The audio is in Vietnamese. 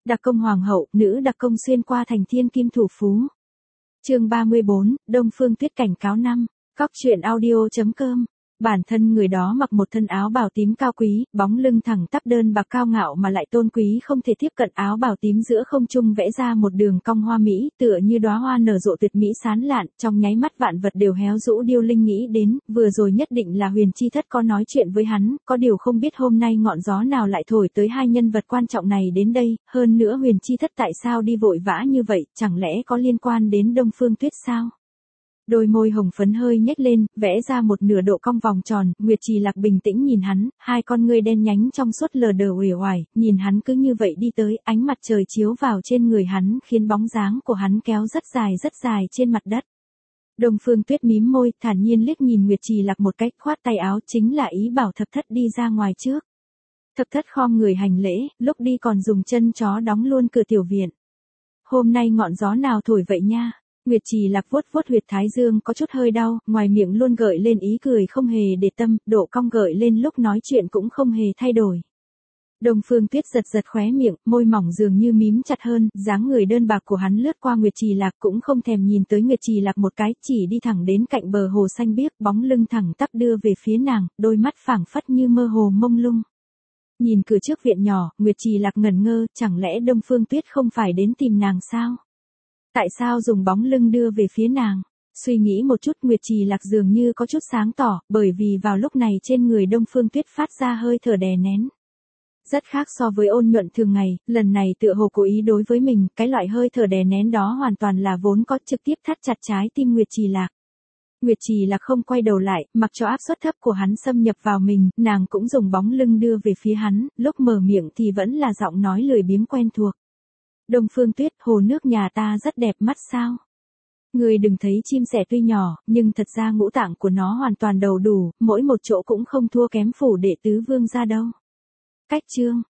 Đặc công hoàng hậu, nữ đặc công xuyên qua thành thiên kim thủ phú. Chương 34, Đông Phương Tuyết cảnh cáo năm. Cóc truyện audio.com. Bản thân người đó mặc một thân áo bào tím cao quý, bóng lưng thẳng tắp đơn bạc cao ngạo mà lại tôn quý không thể tiếp cận, áo bào tím giữa không trung vẽ ra một đường cong hoa mỹ, tựa như đóa hoa nở rộ tuyệt mỹ sán lạn, trong nháy mắt vạn vật đều héo rũ. Điêu Linh nghĩ đến, vừa rồi nhất định là Huyền Chi Thất có nói chuyện với hắn, có điều không biết hôm nay ngọn gió nào lại thổi tới hai nhân vật quan trọng này đến đây, hơn nữa Huyền Chi Thất tại sao đi vội vã như vậy, chẳng lẽ có liên quan đến Đông Phương Tuyết sao? Đôi môi hồng phấn hơi nhếch lên, vẽ ra một nửa độ cong vòng tròn, Nguyệt Trì Lạc bình tĩnh nhìn hắn, hai con ngươi đen nhánh trong suốt lờ đờ uể oải, nhìn hắn cứ như vậy đi tới, ánh mặt trời chiếu vào trên người hắn, khiến bóng dáng của hắn kéo rất dài trên mặt đất. Đông Phương Tuyết mím môi, thản nhiên liếc nhìn Nguyệt Trì Lạc một cách, khoát tay áo, chính là ý bảo Thập Thất đi ra ngoài trước. Thập Thất khom người hành lễ, lúc đi còn dùng chân chó đóng luôn cửa tiểu viện. Hôm nay ngọn gió nào thổi vậy nha? Nguyệt Trì Lạc vuốt vuốt huyệt thái dương có chút hơi đau, ngoài miệng luôn gợi lên ý cười không hề để tâm, độ cong gợi lên lúc nói chuyện cũng không hề thay đổi. Đông Phương Tuyết giật khóe miệng, môi mỏng dường như mím chặt hơn, dáng người đơn bạc của hắn lướt qua Nguyệt Trì Lạc cũng không thèm nhìn tới Nguyệt Trì Lạc một cái, chỉ đi thẳng đến cạnh bờ hồ xanh biếc, bóng lưng thẳng tắp đưa về phía nàng, đôi mắt phảng phất như mơ hồ mông lung. Nhìn cửa trước viện nhỏ, Nguyệt Trì Lạc ngẩn ngơ, chẳng lẽ Đông Phương Tuyết không phải đến tìm nàng sao? Tại sao dùng bóng lưng đưa về phía nàng? Suy nghĩ một chút, Nguyệt Trì Lạc dường như có chút sáng tỏ, bởi vì vào lúc này trên người Đông Phương Tuyết phát ra hơi thở đè nén. Rất khác so với ôn nhuận thường ngày, lần này tựa hồ cố ý đối với mình, cái loại hơi thở đè nén đó hoàn toàn là vốn có, trực tiếp thắt chặt trái tim Nguyệt Trì Lạc. Nguyệt Trì Lạc không quay đầu lại, mặc cho áp suất thấp của hắn xâm nhập vào mình, nàng cũng dùng bóng lưng đưa về phía hắn, lúc mở miệng thì vẫn là giọng nói lười biếng quen thuộc. Đông Phương Tuyết, hồ nước nhà ta rất đẹp mắt sao? Người đừng thấy chim sẻ tuy nhỏ, nhưng thật ra ngũ tạng của nó hoàn toàn đầy đủ, mỗi một chỗ cũng không thua kém phủ đệ tứ vương gia đâu. Cách chương.